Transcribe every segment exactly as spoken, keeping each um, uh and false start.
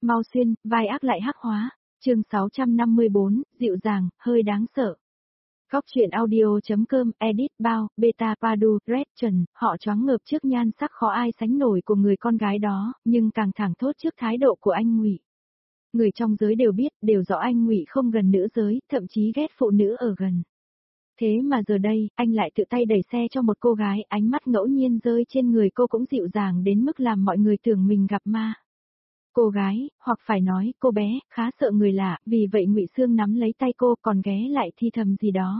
mau xuyên, vai ác lại hắc hóa. Chương sáu trăm năm mươi bốn, dịu dàng, hơi đáng sợ. Góc truyện audio.com, edit, bao, beta padu, red trần, họ choáng ngợp trước nhan sắc khó ai sánh nổi của người con gái đó, nhưng càng thẳng thốt trước thái độ của anh Ngụy. Người trong giới đều biết, đều rõ anh Ngụy không gần nữ giới, thậm chí ghét phụ nữ ở gần. Thế mà giờ đây, anh lại tự tay đẩy xe cho một cô gái, ánh mắt ngẫu nhiên rơi trên người cô cũng dịu dàng đến mức làm mọi người tưởng mình gặp ma. Cô gái, hoặc phải nói, cô bé, khá sợ người lạ, vì vậy Ngụy Sương nắm lấy tay cô còn ghé lại thi thầm gì đó.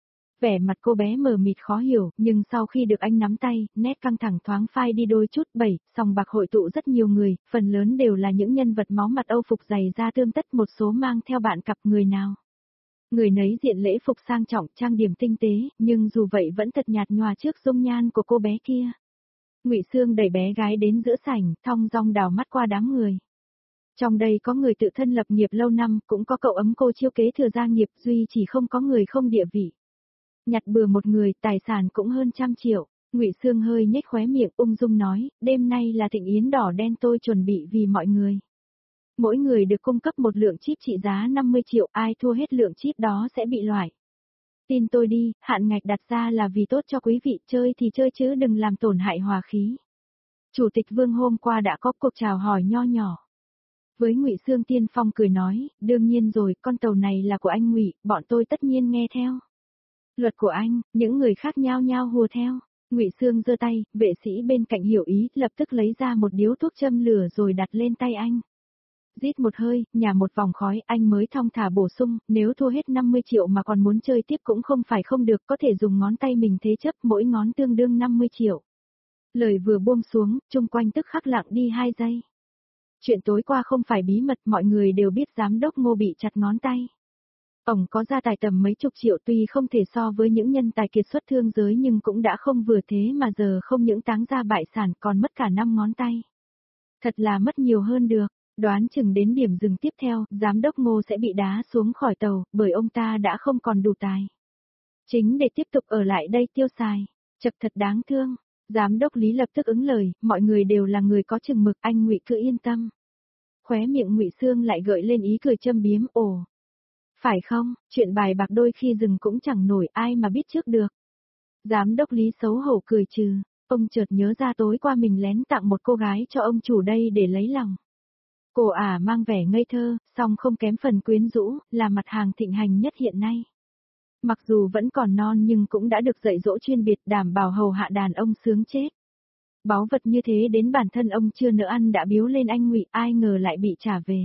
Vẻ mặt cô bé mờ mịt khó hiểu, nhưng sau khi được anh nắm tay, nét căng thẳng thoáng phai đi đôi chút. Bảy, sòng bạc hội tụ rất nhiều người, phần lớn đều là những nhân vật máu mặt Âu phục dày da tươm tất, một số mang theo bạn cặp người nào. Người nấy diện lễ phục sang trọng, trang điểm tinh tế, nhưng dù vậy vẫn thật nhạt nhòa trước dung nhan của cô bé kia. Ngụy Sương đẩy bé gái đến giữa sảnh, thong dong đảo mắt qua đám người. Trong đây có người tự thân lập nghiệp lâu năm, cũng có cậu ấm cô chiêu kế thừa gia nghiệp, duy chỉ không có người không địa vị. Nhặt bừa một người, tài sản cũng hơn trăm triệu. Ngụy Sương hơi nhếch khóe miệng, ung dung nói, đêm nay là thịnh yến đỏ đen tôi chuẩn bị vì mọi người. Mỗi người được cung cấp một lượng chip trị giá năm mươi triệu, ai thua hết lượng chip đó sẽ bị loại. Tin tôi đi, hạn ngạch đặt ra là vì tốt cho quý vị, chơi thì chơi chứ đừng làm tổn hại hòa khí. Chủ tịch Vương hôm qua đã có cuộc chào hỏi nho nhỏ. Với Ngụy Sương tiên phong cười nói, đương nhiên rồi, con tàu này là của anh Ngụy, bọn tôi tất nhiên nghe theo. Luật của anh, những người khác nhao nhao hùa theo. Ngụy Sương giơ tay, vệ sĩ bên cạnh hiểu ý, lập tức lấy ra một điếu thuốc châm lửa rồi đặt lên tay anh. Rít một hơi, nhả một vòng khói, anh mới thong thả bổ sung, nếu thua hết năm mươi triệu mà còn muốn chơi tiếp cũng không phải không được, có thể dùng ngón tay mình thế chấp, mỗi ngón tương đương năm mươi triệu. Lời vừa buông xuống, chung quanh tức khắc lặng đi hai giây. Chuyện tối qua không phải bí mật, mọi người đều biết giám đốc Ngô bị chặt ngón tay. Ông có gia tài tầm mấy chục triệu, tuy không thể so với những nhân tài kiệt xuất thương giới nhưng cũng đã không vừa thế mà giờ không những táng ra bại sản còn mất cả năm ngón tay. Thật là mất nhiều hơn được. Đoán chừng đến điểm dừng tiếp theo, giám đốc Ngô sẽ bị đá xuống khỏi tàu, bởi ông ta đã không còn đủ tài chính để tiếp tục ở lại đây tiêu xài. Chật thật đáng thương. Giám đốc Lý lập tức ứng lời, mọi người đều là người có chừng mực, anh Ngụy cứ yên tâm. Khóe miệng Ngụy Sương lại gợi lên ý cười châm biếm, ồ. Phải không, chuyện bài bạc đôi khi dừng cũng chẳng nổi, ai mà biết trước được. Giám đốc Lý xấu hổ cười trừ, ông chợt nhớ ra tối qua mình lén tặng một cô gái cho ông chủ đây để lấy lòng. Cô ả mang vẻ ngây thơ, song không kém phần quyến rũ, là mặt hàng thịnh hành nhất hiện nay. Mặc dù vẫn còn non nhưng cũng đã được dạy dỗ chuyên biệt, đảm bảo hầu hạ đàn ông sướng chết. Báu vật như thế đến bản thân ông chưa nỡ ăn đã biếu lên anh Ngụy, ai ngờ lại bị trả về.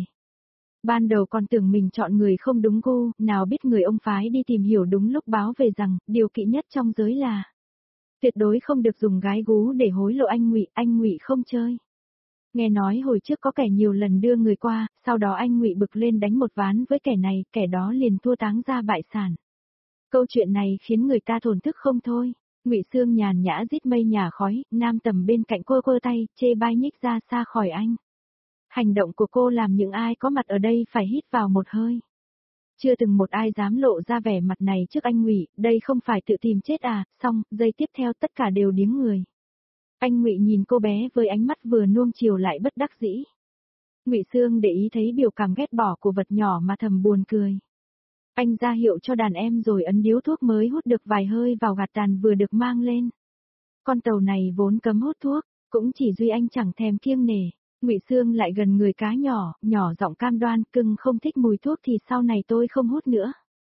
Ban đầu còn tưởng mình chọn người không đúng gu, nào biết người ông phái đi tìm hiểu đúng lúc báo về rằng, điều kỵ nhất trong giới là tuyệt đối không được dùng gái gú để hối lộ anh Ngụy, anh Ngụy không chơi. Nghe nói hồi trước có kẻ nhiều lần đưa người qua, sau đó anh Ngụy bực lên đánh một ván với kẻ này, kẻ đó liền thua táng ra bại sản. Câu chuyện này khiến người ta thổn thức không thôi. Ngụy Sương nhàn nhã rít mây nhà khói, nam tầm bên cạnh cô quơ tay, chê bai nhích ra xa khỏi anh. Hành động của cô làm những ai có mặt ở đây phải hít vào một hơi. Chưa từng một ai dám lộ ra vẻ mặt này trước anh Ngụy, đây không phải tự tìm chết à, xong, giây tiếp theo tất cả đều điếng người. Anh Ngụy nhìn cô bé với ánh mắt vừa nuông chiều lại bất đắc dĩ. Ngụy Sương để ý thấy biểu cảm ghét bỏ của vật nhỏ mà thầm buồn cười. Anh ra hiệu cho đàn em rồi ấn điếu thuốc mới hút được vài hơi vào gạt tàn vừa được mang lên. Con tàu này vốn cấm hút thuốc, cũng chỉ duy anh chẳng thèm kiêng nể. Ngụy Sương lại gần người cá nhỏ, nhỏ giọng cam đoan, cưng không thích mùi thuốc thì sau này tôi không hút nữa.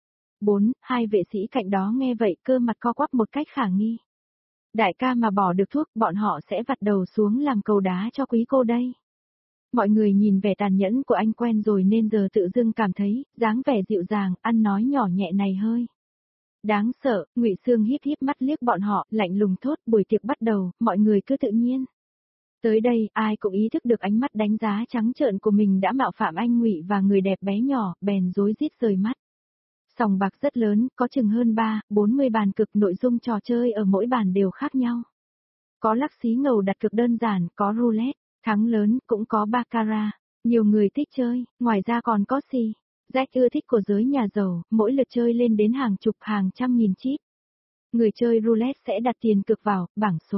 Bốn, hai vệ sĩ cạnh đó nghe vậy cơ mặt co quắp một cách khả nghi. Đại ca mà bỏ được thuốc, bọn họ sẽ vặt đầu xuống làm cầu đá cho quý cô đây. Mọi người nhìn vẻ tàn nhẫn của anh quen rồi nên giờ tự dưng cảm thấy, dáng vẻ dịu dàng, ăn nói nhỏ nhẹ này hơi đáng sợ. Ngụy Sương híp híp mắt liếc bọn họ, lạnh lùng thốt, buổi tiệc bắt đầu, mọi người cứ tự nhiên. Tới đây, ai cũng ý thức được ánh mắt đánh giá trắng trợn của mình đã mạo phạm anh Ngụy và người đẹp bé nhỏ, bèn rối rít rời mắt. Sòng bạc rất lớn, có chừng hơn ba, bốn mươi bàn cực, nội dung trò chơi ở mỗi bàn đều khác nhau. Có lắc xí ngầu đặt cược đơn giản, có roulette, thắng lớn, cũng có baccarat. Nhiều người thích chơi, ngoài ra còn có xì. Jack ưa thích của giới nhà giàu, mỗi lượt chơi lên đến hàng chục hàng trăm nghìn chip. Người chơi roulette sẽ đặt tiền cược vào bảng số.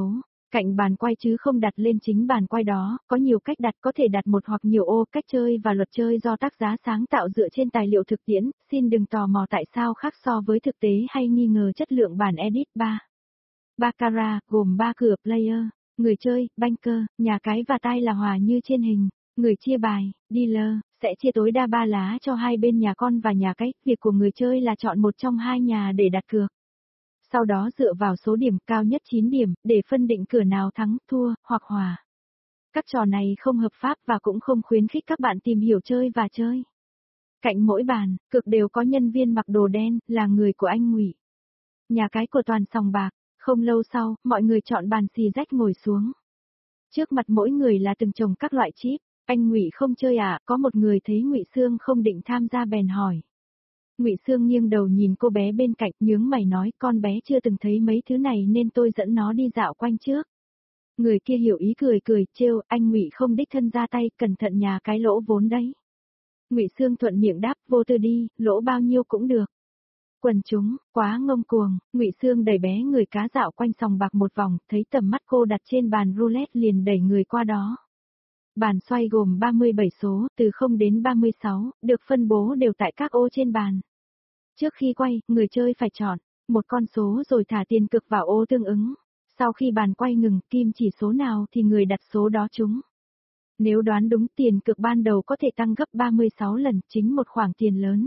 Cạnh bàn quay chứ không đặt lên chính bàn quay đó, có nhiều cách đặt, có thể đặt một hoặc nhiều ô. Cách chơi và luật chơi do tác giả sáng tạo dựa trên tài liệu thực tiễn, xin đừng tò mò tại sao khác so với thực tế hay nghi ngờ chất lượng bản edit. ba. Baccarat, gồm ba cửa player, người chơi, banker, nhà cái và tay là hòa như trên hình. Người chia bài, dealer, sẽ chia tối đa ba lá cho hai bên nhà con và nhà cái. Việc của người chơi là chọn một trong hai nhà để đặt cược. Sau đó dựa vào số điểm cao nhất chín điểm, để phân định cửa nào thắng, thua, hoặc hòa. Các trò này không hợp pháp và cũng không khuyến khích các bạn tìm hiểu chơi và chơi. Cạnh mỗi bàn, cực đều có nhân viên mặc đồ đen, là người của anh Ngụy. Nhà cái của toàn sòng bạc. Không lâu sau, mọi người chọn bàn xì rách ngồi xuống. Trước mặt mỗi người là từng chồng các loại chip. Anh Ngụy không chơi à? Có một người thấy Ngụy Sương không định tham gia bèn hỏi. Ngụy Sương nghiêng đầu nhìn cô bé bên cạnh, nhướng mày nói, con bé chưa từng thấy mấy thứ này nên tôi dẫn nó đi dạo quanh trước. Người kia hiểu ý cười cười, trêu, anh Ngụy không đích thân ra tay, cẩn thận nhà cái lỗ vốn đấy. Ngụy Sương thuận miệng đáp, vô tư đi, lỗ bao nhiêu cũng được. Quần chúng, quá ngông cuồng, Ngụy Sương đẩy bé người cá dạo quanh sòng bạc một vòng, thấy tầm mắt cô đặt trên bàn roulette liền đẩy người qua đó. Bàn xoay gồm ba mươi bảy số, từ không đến ba mươi sáu, được phân bố đều tại các ô trên bàn. Trước khi quay, người chơi phải chọn một con số rồi thả tiền cực vào ô tương ứng. Sau khi bàn quay ngừng, kim chỉ số nào thì người đặt số đó trúng. Nếu đoán đúng, tiền cực ban đầu có thể tăng gấp ba mươi sáu lần, chính một khoản tiền lớn.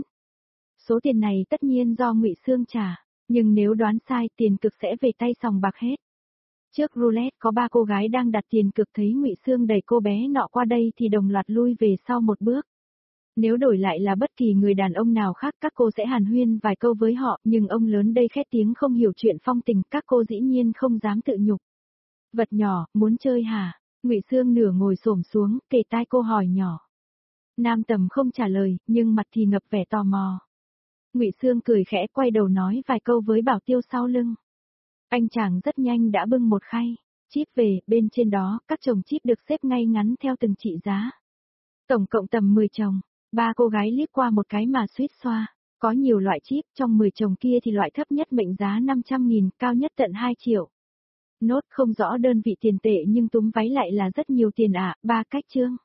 Số tiền này tất nhiên do Ngụy Sương trả, nhưng nếu đoán sai, tiền cực sẽ về tay sòng bạc hết. Trước roulette có ba cô gái đang đặt tiền cực, thấy Ngụy Sương đẩy cô bé nọ qua đây thì đồng loạt lui về sau một bước. Nếu đổi lại là bất kỳ người đàn ông nào khác, các cô sẽ hàn huyên vài câu với họ, nhưng ông lớn đây khét tiếng không hiểu chuyện phong tình, các cô dĩ nhiên không dám tự nhục. Vật nhỏ, muốn chơi hả? Ngụy Sương nửa ngồi xổm xuống, kề tai cô hỏi nhỏ. Nam Tầm không trả lời, nhưng mặt thì ngập vẻ tò mò. Ngụy Sương cười khẽ, quay đầu nói vài câu với Bảo Tiêu sau lưng. Anh chàng rất nhanh đã bưng một khay chip về, bên trên đó, các chồng chip được xếp ngay ngắn theo từng trị giá. Tổng cộng tầm mười chồng. Ba cô gái liếc qua một cái mà suýt xoa. Có nhiều loại chip, trong mười chồng kia thì loại thấp nhất mệnh giá năm trăm nghìn, cao nhất tận hai triệu. Nốt không rõ đơn vị tiền tệ nhưng túm váy lại là rất nhiều tiền ạ, à, ba cách chương.